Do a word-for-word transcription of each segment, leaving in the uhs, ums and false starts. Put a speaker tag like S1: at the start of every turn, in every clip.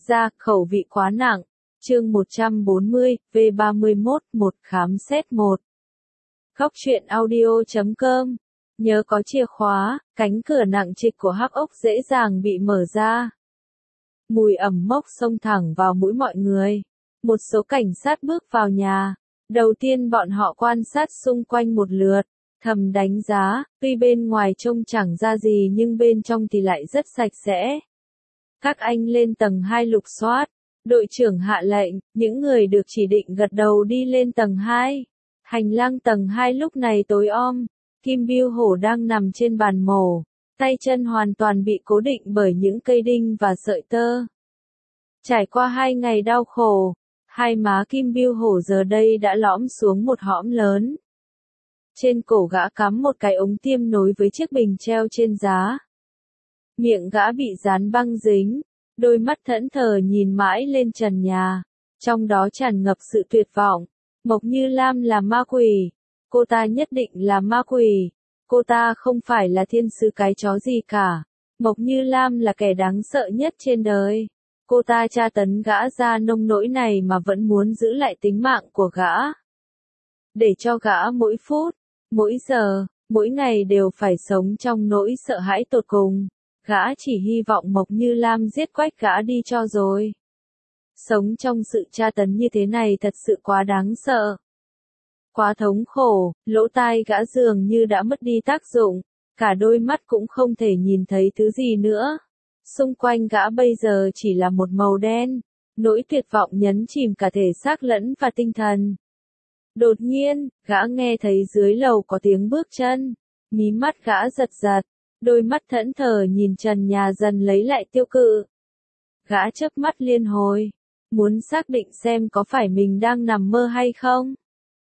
S1: ra, khẩu vị quá nặng. Chương một trăm bốn mươi, V ba mươi mốt, một khám xét một. Góc truyện audio chấm com. Nhớ có chìa khóa, cánh cửa nặng trịch của hắc ốc dễ dàng bị mở ra. Mùi ẩm mốc xông thẳng vào mũi mọi người. Một số cảnh sát bước vào nhà. Đầu tiên bọn họ quan sát xung quanh một lượt, thầm đánh giá, tuy bên ngoài trông chẳng ra gì nhưng bên trong thì lại rất sạch sẽ. Các anh lên tầng hai lục soát. Đội trưởng hạ lệnh, những người được chỉ định gật đầu đi lên tầng hai. Hành lang tầng hai lúc này tối om, Kim Bưu Hổ đang nằm trên bàn mổ, tay chân hoàn toàn bị cố định bởi những cây đinh và sợi tơ. Trải qua hai ngày đau khổ, hai má Kim Bưu Hổ giờ đây đã lõm xuống một hõm lớn. Trên cổ gã cắm một cái ống tiêm nối với chiếc bình treo trên giá. Miệng gã bị dán băng dính. Đôi mắt thẫn thờ nhìn mãi lên trần nhà, trong đó tràn ngập sự tuyệt vọng. Mộc Như Lam là ma quỷ, cô ta nhất định là ma quỷ, cô ta không phải là thiên sứ cái chó gì cả. Mộc Như Lam là kẻ đáng sợ nhất trên đời. Cô ta tra tấn gã ra nông nỗi này mà vẫn muốn giữ lại tính mạng của gã. Để cho gã mỗi phút, mỗi giờ, mỗi ngày đều phải sống trong nỗi sợ hãi tột cùng. Gã chỉ hy vọng Mộc Như Lam giết quách gã đi cho rồi. Sống trong sự tra tấn như thế này thật sự quá đáng sợ. Quá thống khổ, lỗ tai gã dường như đã mất đi tác dụng, cả đôi mắt cũng không thể nhìn thấy thứ gì nữa. Xung quanh gã bây giờ chỉ là một màu đen, nỗi tuyệt vọng nhấn chìm cả thể xác lẫn và tinh thần. Đột nhiên, gã nghe thấy dưới lầu có tiếng bước chân, mí mắt gã giật giật. Đôi mắt thẫn thờ nhìn trần nhà dần lấy lại tiêu cự. Gã chớp mắt liên hồi, muốn xác định xem có phải mình đang nằm mơ hay không.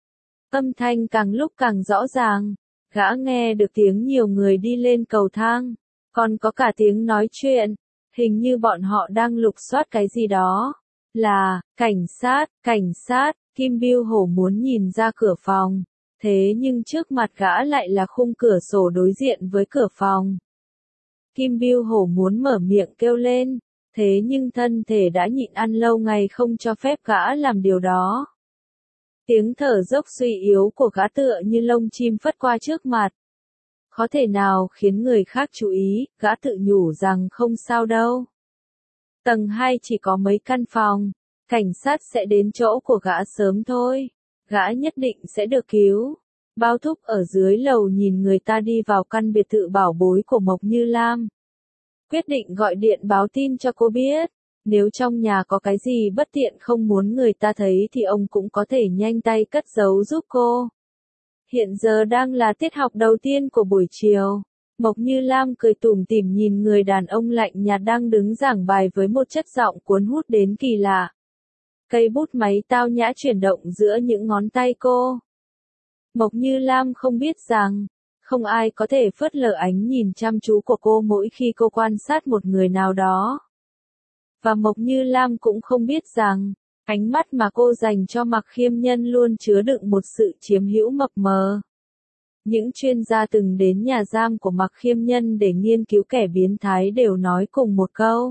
S1: Âm thanh càng lúc càng rõ ràng, gã nghe được tiếng nhiều người đi lên cầu thang, còn có cả tiếng nói chuyện, hình như bọn họ đang lục soát cái gì đó. Là, cảnh sát, cảnh sát, Kim Bưu Hổ muốn nhìn ra cửa phòng. Thế nhưng trước mặt gã lại là khung cửa sổ đối diện với cửa phòng. Kim Bưu Hổ muốn mở miệng kêu lên, thế nhưng thân thể đã nhịn ăn lâu ngày không cho phép gã làm điều đó. Tiếng thở dốc suy yếu của gã tựa như lông chim phất qua trước mặt. Có thể nào khiến người khác chú ý, gã tự nhủ rằng không sao đâu. Tầng hai chỉ có mấy căn phòng, cảnh sát sẽ đến chỗ của gã sớm thôi. Gã nhất định sẽ được cứu. Bao Thúc ở dưới lầu nhìn người ta đi vào căn biệt thự bảo bối của Mộc Như Lam. Quyết định gọi điện báo tin cho cô biết. Nếu trong nhà có cái gì bất tiện không muốn người ta thấy thì ông cũng có thể nhanh tay cất giấu giúp cô. Hiện giờ đang là tiết học đầu tiên của buổi chiều. Mộc Như Lam cười tủm tỉm nhìn người đàn ông lạnh nhạt đang đứng giảng bài với một chất giọng cuốn hút đến kỳ lạ. Cây bút máy tao nhã chuyển động giữa những ngón tay cô. Mộc Như Lam không biết rằng, không ai có thể phớt lờ ánh nhìn chăm chú của cô mỗi khi cô quan sát một người nào đó. Và Mộc Như Lam cũng không biết rằng, ánh mắt mà cô dành cho Mạc Khiêm Nhân luôn chứa đựng một sự chiếm hữu mập mờ. Những chuyên gia từng đến nhà giam của Mạc Khiêm Nhân để nghiên cứu kẻ biến thái đều nói cùng một câu.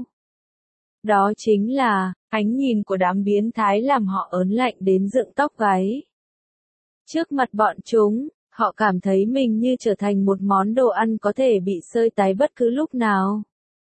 S1: Đó chính là, ánh nhìn của đám biến thái làm họ ớn lạnh đến dựng tóc gáy. Trước mặt bọn chúng, họ cảm thấy mình như trở thành một món đồ ăn có thể bị xơi tái bất cứ lúc nào.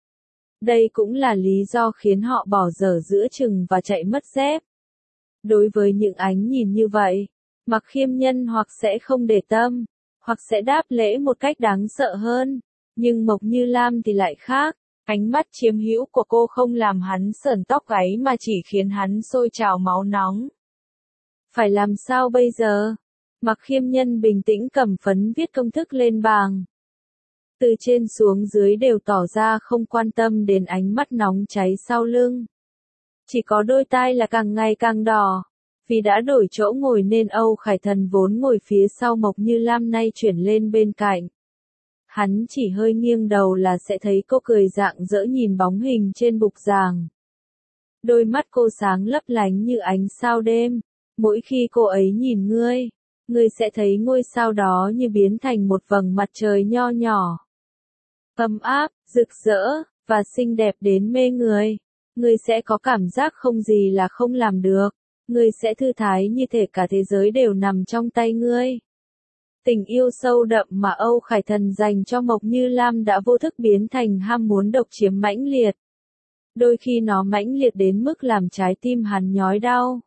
S1: Đây cũng là lý do khiến họ bỏ dở giữa chừng và chạy mất dép. Đối với những ánh nhìn như vậy, Mạc Khiêm Nhân hoặc sẽ không để tâm, hoặc sẽ đáp lễ một cách đáng sợ hơn. Nhưng Mộc Như Lam thì lại khác. Ánh mắt chiếm hữu của cô không làm hắn sởn tóc gáy mà chỉ khiến hắn sôi trào máu nóng. Phải làm sao bây giờ? Mạc Khiêm Nhân bình tĩnh cầm phấn viết công thức lên bảng. Từ trên xuống dưới đều tỏ ra không quan tâm đến ánh mắt nóng cháy sau lưng. Chỉ có đôi tai là càng ngày càng đỏ. Vì đã đổi chỗ ngồi nên Âu Khải Thần vốn ngồi phía sau Mộc Như Lam nay chuyển lên bên cạnh. Hắn chỉ hơi nghiêng đầu là sẽ thấy cô cười rạng rỡ nhìn bóng hình trên bục giảng. Đôi mắt cô sáng lấp lánh như ánh sao đêm. Mỗi khi cô ấy nhìn ngươi, ngươi sẽ thấy ngôi sao đó như biến thành một vầng mặt trời nho nhỏ. Ấm áp, rực rỡ, và xinh đẹp đến mê người. Ngươi sẽ có cảm giác không gì là không làm được. Ngươi sẽ thư thái như thể cả thế giới đều nằm trong tay ngươi. Tình yêu sâu đậm mà Âu Khải Thần dành cho Mộc Như Lam đã vô thức biến thành ham muốn độc chiếm mãnh liệt. Đôi khi nó mãnh liệt đến mức làm trái tim hắn nhói đau.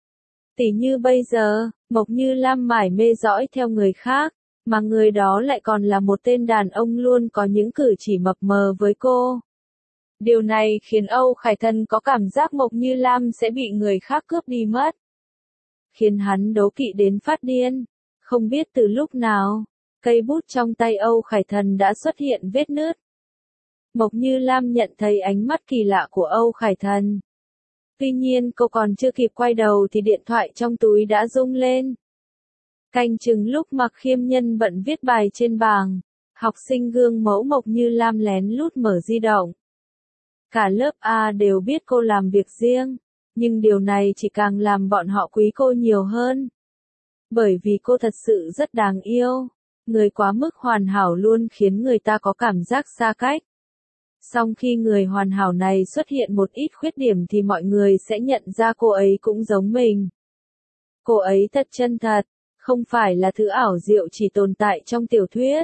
S1: Tỉ như bây giờ, Mộc Như Lam mải mê dõi theo người khác, mà người đó lại còn là một tên đàn ông luôn có những cử chỉ mập mờ với cô. Điều này khiến Âu Khải Thần có cảm giác Mộc Như Lam sẽ bị người khác cướp đi mất. Khiến hắn đố kỵ đến phát điên. Không biết từ lúc nào, cây bút trong tay Âu Khải Thần đã xuất hiện vết nứt. Mộc Như Lam nhận thấy ánh mắt kỳ lạ của Âu Khải Thần. Tuy nhiên cô còn chưa kịp quay đầu thì điện thoại trong túi đã rung lên. Canh chừng lúc Mạc Khiêm Nhân bận viết bài trên bảng, học sinh gương mẫu Mộc Như Lam lén lút mở di động. Cả lớp A đều biết cô làm việc riêng, nhưng điều này chỉ càng làm bọn họ quý cô nhiều hơn. Bởi vì cô thật sự rất đáng yêu, người quá mức hoàn hảo luôn khiến người ta có cảm giác xa cách. Song khi người hoàn hảo này xuất hiện một ít khuyết điểm thì mọi người sẽ nhận ra cô ấy cũng giống mình. Cô ấy thật chân thật, không phải là thứ ảo diệu chỉ tồn tại trong tiểu thuyết.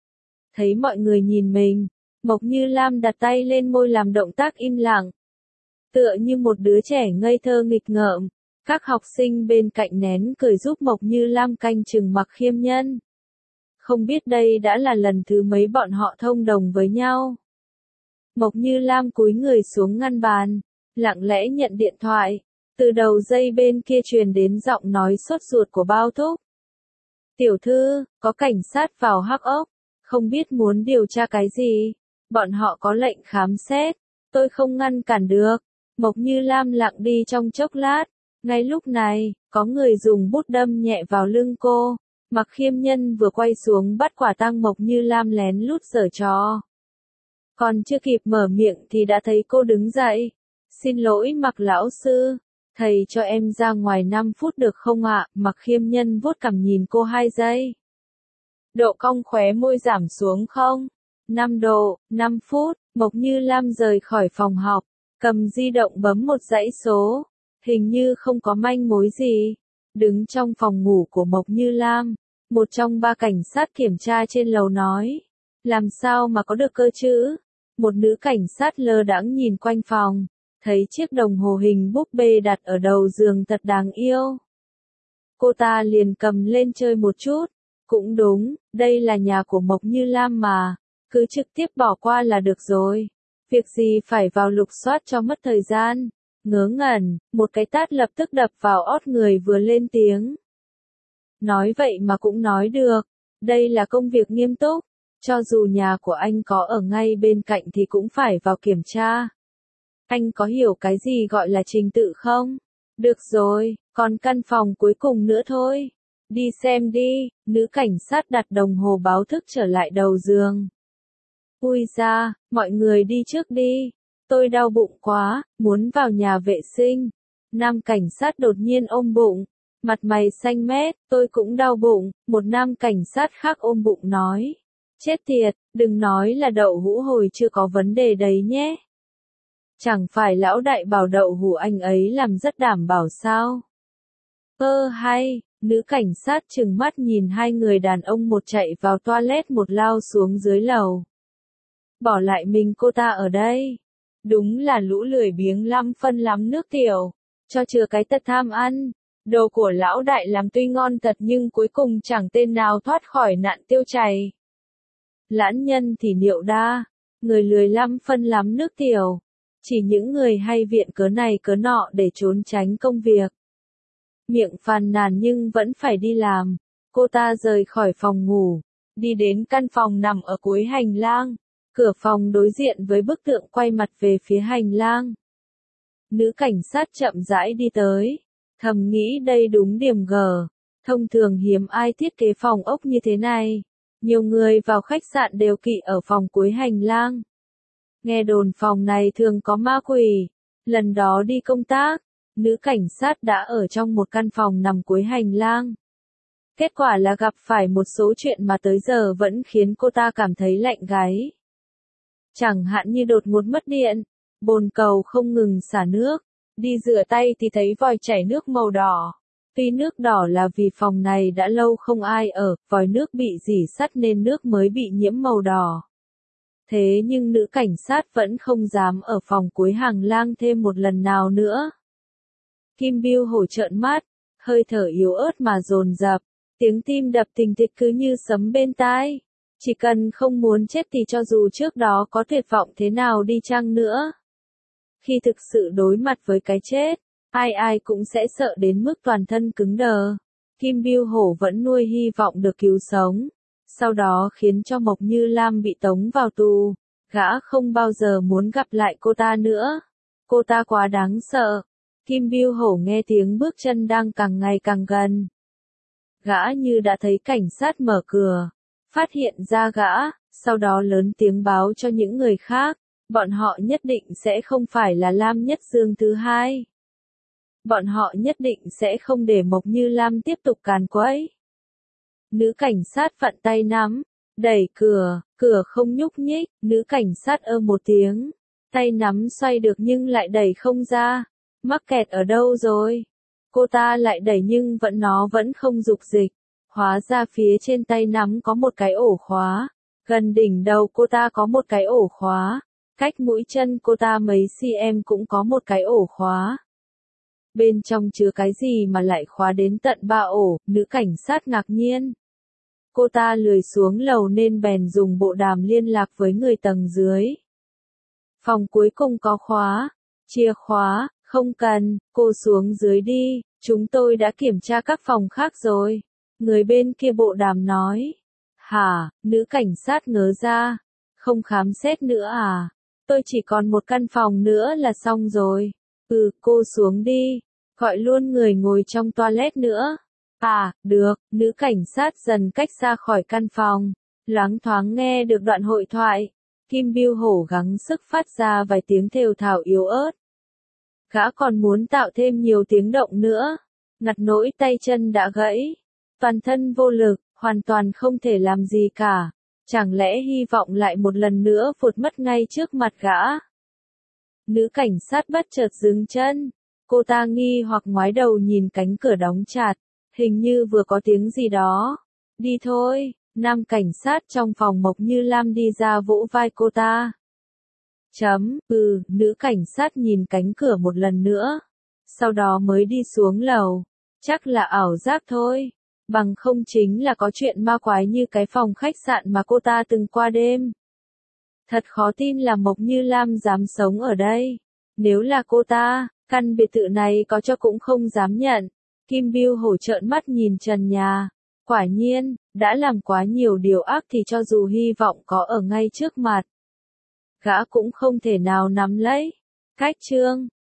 S1: Thấy mọi người nhìn mình, Mộc Như Lam đặt tay lên môi làm động tác im lặng. Tựa như một đứa trẻ ngây thơ nghịch ngợm, các học sinh bên cạnh nén cười giúp Mộc Như Lam canh chừng Mạc Khiêm Nhân. Không biết đây đã là lần thứ mấy bọn họ thông đồng với nhau. Mộc Như Lam cúi người xuống ngăn bàn, lặng lẽ nhận điện thoại. Từ đầu dây bên kia truyền đến giọng nói sốt ruột của Bao Thúc. Tiểu thư, có cảnh sát vào Hắc Ốc, không biết muốn điều tra cái gì. Bọn họ có lệnh khám xét, tôi không ngăn cản được. Mộc Như Lam lặng đi trong chốc lát. Ngay lúc này, có người dùng bút đâm nhẹ vào lưng cô. Mạc Khiêm Nhân vừa quay xuống bắt quả tang Mộc Như Lam lén lút giở trò. Còn chưa kịp mở miệng thì đã thấy cô đứng dậy. Xin lỗi Mạc lão sư, thầy cho em ra ngoài năm phút được không ạ? Mạc Khiêm Nhân vuốt cằm nhìn cô hai giây. Độ cong khóe môi giảm xuống không? năm độ, năm phút, Mộc Như Lam rời khỏi phòng học, cầm di động bấm một dãy số. Hình như không có manh mối gì. Đứng trong phòng ngủ của Mộc Như Lam, một trong ba cảnh sát kiểm tra trên lầu nói. Làm sao mà có được cơ chứ? Một nữ cảnh sát lơ đãng nhìn quanh phòng, thấy chiếc đồng hồ hình búp bê đặt ở đầu giường thật đáng yêu. Cô ta liền cầm lên chơi một chút. Cũng đúng, đây là nhà của Mộc Như Lam mà, cứ trực tiếp bỏ qua là được rồi. Việc gì phải vào lục soát cho mất thời gian. Ngớ ngẩn, một cái tát lập tức đập vào ót người vừa lên tiếng. Nói vậy mà cũng nói được, đây là công việc nghiêm túc, cho dù nhà của anh có ở ngay bên cạnh thì cũng phải vào kiểm tra. Anh có hiểu cái gì gọi là trình tự không? Được rồi, còn căn phòng cuối cùng nữa thôi. Đi xem đi, nữ cảnh sát đặt đồng hồ báo thức trở lại đầu giường. Ui da, mọi người đi trước đi. Tôi đau bụng quá, muốn vào nhà vệ sinh. Nam cảnh sát đột nhiên ôm bụng, mặt mày xanh mét, tôi cũng đau bụng. Một nam cảnh sát khác ôm bụng nói. Chết tiệt, đừng nói là đậu hũ hồi chưa có vấn đề đấy nhé. Chẳng phải lão đại bảo đậu hũ anh ấy làm rất đảm bảo sao? Ơ hay, nữ cảnh sát trừng mắt nhìn hai người đàn ông một chạy vào toilet một lao xuống dưới lầu. Bỏ lại mình cô ta ở đây. Đúng là lũ lười biếng lắm phân lắm nước tiểu, cho chừa cái tật tham ăn. Đồ của lão đại làm tuy ngon thật nhưng cuối cùng chẳng tên nào thoát khỏi nạn tiêu chảy. Lãn nhân thì niệu đa, người lười lắm phân lắm nước tiểu. Chỉ những người hay viện cớ này cớ nọ để trốn tránh công việc. Miệng phàn nàn nhưng vẫn phải đi làm. Cô ta rời khỏi phòng ngủ, đi đến căn phòng nằm ở cuối hành lang. Cửa phòng đối diện với bức tượng quay mặt về phía hành lang. Nữ cảnh sát chậm rãi đi tới, thầm nghĩ đây đúng điểm G. Thông thường hiếm ai thiết kế phòng ốc như thế này. Nhiều người vào khách sạn đều kỵ ở phòng cuối hành lang. Nghe đồn phòng này thường có ma quỷ. Lần đó đi công tác, nữ cảnh sát đã ở trong một căn phòng nằm cuối hành lang. Kết quả là gặp phải một số chuyện mà tới giờ vẫn khiến cô ta cảm thấy lạnh gáy. Chẳng hạn như đột ngột mất điện, Bồn cầu không ngừng xả nước. Đi rửa tay thì thấy vòi chảy nước màu đỏ. Tuy nước đỏ là vì phòng này đã lâu không ai ở, vòi nước bị rỉ sắt nên nước mới bị nhiễm màu đỏ. Thế nhưng nữ cảnh sát vẫn không dám ở phòng cuối hành lang thêm một lần nào nữa. Kim Biêu Hổ trợn mắt, hơi thở yếu ớt mà dồn dập, tiếng tim đập thình thịch cứ như sấm bên tai. Chỉ cần không muốn chết thì cho dù trước đó có tuyệt vọng thế nào đi chăng nữa. Khi thực sự đối mặt với cái chết, ai ai cũng sẽ sợ đến mức toàn thân cứng đờ. Kim Biêu Hổ vẫn nuôi hy vọng được cứu sống. Sau đó khiến cho Mộc Như Lam bị tống vào tù. Gã không bao giờ muốn gặp lại cô ta nữa. Cô ta quá đáng sợ. Kim Biêu Hổ nghe tiếng bước chân đang càng ngày càng gần. Gã như đã thấy cảnh sát mở cửa. Phát hiện ra gã, sau đó lớn tiếng báo cho những người khác. Bọn họ nhất định sẽ không phải là Lam Nhất Dương thứ hai. Bọn họ nhất định sẽ không để Mộc Như Lam tiếp tục càn quấy. Nữ cảnh sát vặn tay nắm, đẩy cửa, cửa không nhúc nhích, nữ cảnh sát ơ một tiếng. Tay nắm xoay được nhưng lại đẩy không ra. Mắc kẹt ở đâu rồi? Cô ta lại đẩy nhưng vẫn nó vẫn không dục dịch. Hóa ra phía trên tay nắm có một cái ổ khóa. Gần đỉnh đầu cô ta có một cái ổ khóa. Cách mũi chân cô ta mấy cm cũng có một cái ổ khóa. Bên trong chứa cái gì mà lại khóa đến tận ba ổ, nữ cảnh sát ngạc nhiên. Cô ta lười xuống lầu nên bèn dùng bộ đàm liên lạc với người tầng dưới. Phòng cuối cùng có khóa. Chìa khóa, không cần, cô xuống dưới đi, chúng tôi đã kiểm tra các phòng khác rồi. Người bên kia bộ đàm nói. Hả, nữ cảnh sát ngớ ra. Không khám xét nữa à? Tôi chỉ còn một căn phòng nữa là xong rồi. Ừ, cô xuống đi. Gọi luôn người ngồi trong toilet nữa. À, được, nữ cảnh sát dần cách ra khỏi căn phòng. Loáng thoáng nghe được đoạn hội thoại. Kim Biêu Hổ gắng sức phát ra vài tiếng thều thào yếu ớt. Gã còn muốn tạo thêm nhiều tiếng động nữa. Ngặt nỗi tay chân đã gãy. Toàn thân vô lực, hoàn toàn không thể làm gì cả. Chẳng lẽ hy vọng lại một lần nữa vụt mất ngay trước mặt gã? Nữ cảnh sát bất chợt dừng chân. Cô ta nghi hoặc ngoái đầu nhìn cánh cửa đóng chặt. Hình như vừa có tiếng gì đó. Đi thôi, nam cảnh sát trong phòng Mộc Như Lam đi ra vỗ vai cô ta. Chấm, ừ, nữ cảnh sát nhìn cánh cửa một lần nữa. Sau đó mới đi xuống lầu. Chắc là ảo giác thôi. Bằng không chính là có chuyện ma quái như cái phòng khách sạn mà cô ta từng qua đêm. Thật khó tin là Mộc Như Lam dám sống ở đây. Nếu là cô ta, căn biệt thự này có cho cũng không dám nhận. Kim Biêu Hổ trợn mắt nhìn trần nhà. Quả nhiên, đã làm quá nhiều điều ác thì cho dù hy vọng có ở ngay trước mặt. Gã cũng không thể nào nắm lấy. Cách chương